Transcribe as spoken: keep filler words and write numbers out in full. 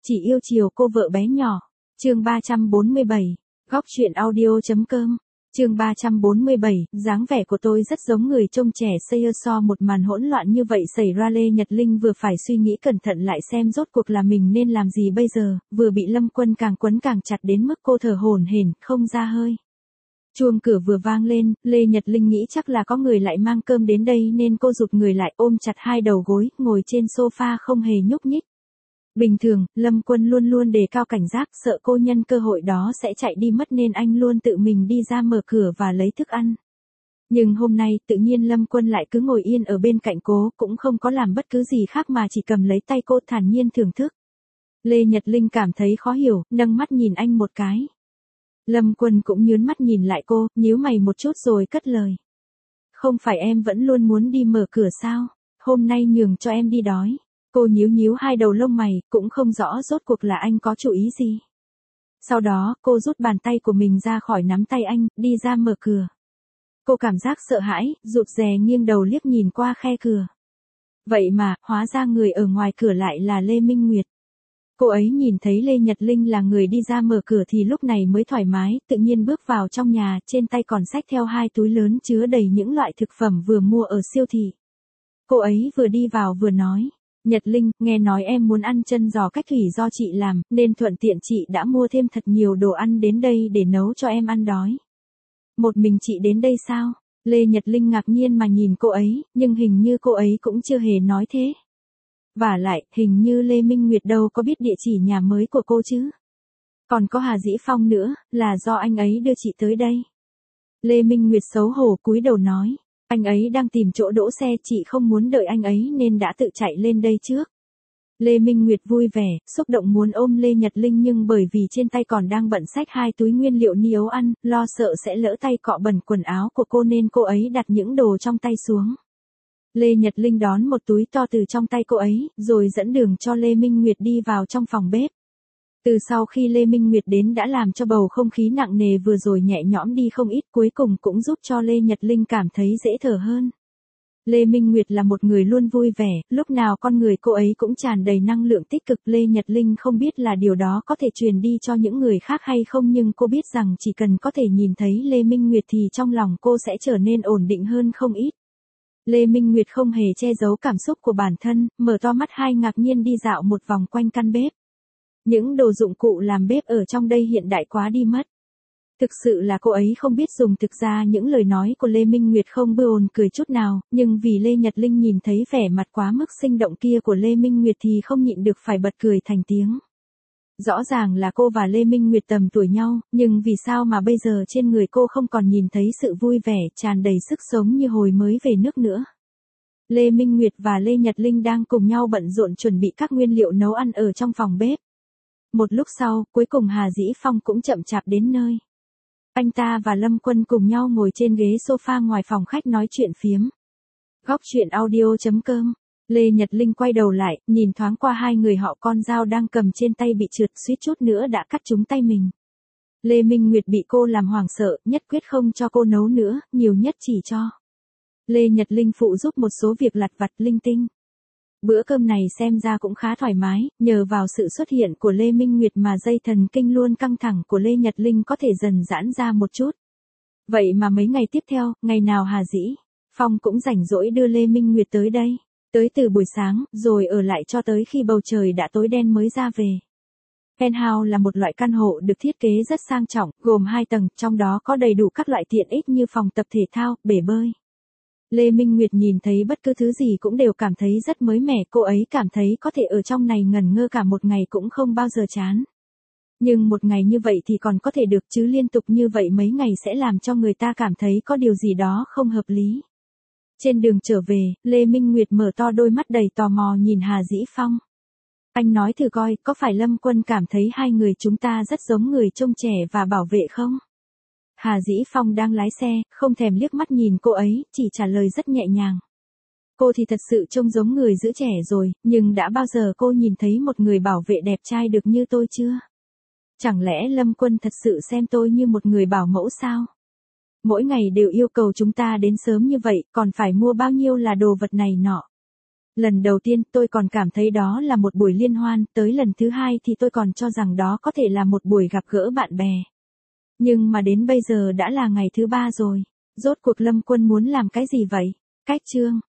Chỉ yêu chiều cô vợ bé nhỏ. Chương ba trăm bốn mươi bảy. Góc truyện audio.com. Chương ba trăm bốn mươi bảy, dáng vẻ của tôi rất giống người trông trẻ Sayer so một màn hỗn loạn như vậy xảy ra. Lê Nhật Linh vừa phải suy nghĩ cẩn thận lại xem rốt cuộc là mình nên làm gì bây giờ, vừa bị Lâm Quân càng quấn càng chặt đến mức cô thở hổn hển, không ra hơi. Chuông cửa vừa vang lên, Lê Nhật Linh nghĩ chắc là có người lại mang cơm đến đây nên cô rụt người lại ôm chặt hai đầu gối, ngồi trên sofa không hề nhúc nhích. Bình thường, Lâm Quân luôn luôn đề cao cảnh giác, sợ cô nhân cơ hội đó sẽ chạy đi mất nên anh luôn tự mình đi ra mở cửa và lấy thức ăn. Nhưng hôm nay tự nhiên Lâm Quân lại cứ ngồi yên ở bên cạnh cô, cũng không có làm bất cứ gì khác mà chỉ cầm lấy tay cô thản nhiên thưởng thức. Lê Nhật Linh cảm thấy khó hiểu, nâng mắt nhìn anh một cái. Lâm Quân cũng nhớn mắt nhìn lại cô, nhíu mày một chút rồi cất lời. Không phải em vẫn luôn muốn đi mở cửa sao, hôm nay nhường cho em đi đói. Cô nhíu nhíu hai đầu lông mày, cũng không rõ rốt cuộc là anh có chủ ý gì. Sau đó, cô rút bàn tay của mình ra khỏi nắm tay anh, đi ra mở cửa. Cô cảm giác sợ hãi, rụt rè nghiêng đầu liếc nhìn qua khe cửa. Vậy mà, hóa ra người ở ngoài cửa lại là Lê Minh Nguyệt. Cô ấy nhìn thấy Lê Nhật Linh là người đi ra mở cửa thì lúc này mới thoải mái, tự nhiên bước vào trong nhà, trên tay còn xách theo hai túi lớn chứa đầy những loại thực phẩm vừa mua ở siêu thị. Cô ấy vừa đi vào vừa nói. Nhật Linh, nghe nói em muốn ăn chân giò cách thủy do chị làm, nên thuận tiện chị đã mua thêm thật nhiều đồ ăn đến đây để nấu cho em ăn đói. Một mình chị đến đây sao? Lê Nhật Linh ngạc nhiên mà nhìn cô ấy, nhưng hình như cô ấy cũng chưa hề nói thế. Vả lại, hình như Lê Minh Nguyệt đâu có biết địa chỉ nhà mới của cô chứ. Còn có Hà Dĩ Phong nữa, là do anh ấy đưa chị tới đây. Lê Minh Nguyệt xấu hổ cúi đầu nói. Anh ấy đang tìm chỗ đỗ xe, chị không muốn đợi anh ấy nên đã tự chạy lên đây trước. Lê Minh Nguyệt vui vẻ, xúc động muốn ôm Lê Nhật Linh nhưng bởi vì trên tay còn đang bận xách hai túi nguyên liệu nấu ăn, lo sợ sẽ lỡ tay cọ bẩn quần áo của cô nên cô ấy đặt những đồ trong tay xuống. Lê Nhật Linh đón một túi to từ trong tay cô ấy, rồi dẫn đường cho Lê Minh Nguyệt đi vào trong phòng bếp. Từ sau khi Lê Minh Nguyệt đến đã làm cho bầu không khí nặng nề vừa rồi nhẹ nhõm đi không ít, cuối cùng cũng giúp cho Lê Nhật Linh cảm thấy dễ thở hơn. Lê Minh Nguyệt là một người luôn vui vẻ, lúc nào con người cô ấy cũng tràn đầy năng lượng tích cực. Lê Nhật Linh không biết là điều đó có thể truyền đi cho những người khác hay không, nhưng cô biết rằng chỉ cần có thể nhìn thấy Lê Minh Nguyệt thì trong lòng cô sẽ trở nên ổn định hơn không ít. Lê Minh Nguyệt không hề che giấu cảm xúc của bản thân, mở to mắt hai ngạc nhiên đi dạo một vòng quanh căn bếp. Những đồ dụng cụ làm bếp ở trong đây hiện đại quá đi mất. Thực sự là cô ấy không biết dùng. Thực ra những lời nói của Lê Minh Nguyệt không buồn cười chút nào, nhưng vì Lê Nhật Linh nhìn thấy vẻ mặt quá mức sinh động kia của Lê Minh Nguyệt thì không nhịn được phải bật cười thành tiếng. Rõ ràng là cô và Lê Minh Nguyệt tầm tuổi nhau, nhưng vì sao mà bây giờ trên người cô không còn nhìn thấy sự vui vẻ, tràn đầy sức sống như hồi mới về nước nữa. Lê Minh Nguyệt và Lê Nhật Linh đang cùng nhau bận rộn chuẩn bị các nguyên liệu nấu ăn ở trong phòng bếp. Một lúc sau, cuối cùng Hà Dĩ Phong cũng chậm chạp đến nơi. Anh ta và Lâm Quân cùng nhau ngồi trên ghế sofa ngoài phòng khách nói chuyện phiếm. Góc truyện audio.com. Lê Nhật Linh quay đầu lại, nhìn thoáng qua hai người họ, con dao đang cầm trên tay bị trượt, suýt chút nữa đã cắt trúng tay mình. Lê Minh Nguyệt bị cô làm hoảng sợ, nhất quyết không cho cô nấu nữa, nhiều nhất chỉ cho Lê Nhật Linh phụ giúp một số việc lặt vặt linh tinh. Bữa cơm này xem ra cũng khá thoải mái, nhờ vào sự xuất hiện của Lê Minh Nguyệt mà dây thần kinh luôn căng thẳng của Lê Nhật Linh có thể dần giãn ra một chút. Vậy mà mấy ngày tiếp theo, ngày nào Hà Dĩ Phong cũng rảnh rỗi đưa Lê Minh Nguyệt tới đây, tới từ buổi sáng, rồi ở lại cho tới khi bầu trời đã tối đen mới ra về. Penthouse là một loại căn hộ được thiết kế rất sang trọng, gồm hai tầng, trong đó có đầy đủ các loại tiện ích như phòng tập thể thao, bể bơi. Lê Minh Nguyệt nhìn thấy bất cứ thứ gì cũng đều cảm thấy rất mới mẻ, cô ấy cảm thấy có thể ở trong này ngẩn ngơ cả một ngày cũng không bao giờ chán. Nhưng một ngày như vậy thì còn có thể được chứ liên tục như vậy mấy ngày sẽ làm cho người ta cảm thấy có điều gì đó không hợp lý. Trên đường trở về, Lê Minh Nguyệt mở to đôi mắt đầy tò mò nhìn Hà Dĩ Phong. Anh nói thử coi, có phải Lâm Quân cảm thấy hai người chúng ta rất giống người trông trẻ và bảo vệ không? Hà Dĩ Phong đang lái xe, không thèm liếc mắt nhìn cô ấy, chỉ trả lời rất nhẹ nhàng. Cô thì thật sự trông giống người giữ trẻ rồi, nhưng đã bao giờ cô nhìn thấy một người bảo vệ đẹp trai được như tôi chưa? Chẳng lẽ Lâm Quân thật sự xem tôi như một người bảo mẫu sao? Mỗi ngày đều yêu cầu chúng ta đến sớm như vậy, còn phải mua bao nhiêu là đồ vật này nọ. Lần đầu tiên tôi còn cảm thấy đó là một buổi liên hoan, tới lần thứ hai thì tôi còn cho rằng đó có thể là một buổi gặp gỡ bạn bè. Nhưng mà đến bây giờ đã là ngày thứ ba rồi. Rốt cuộc Lâm Quân muốn làm cái gì vậy? Cách chương.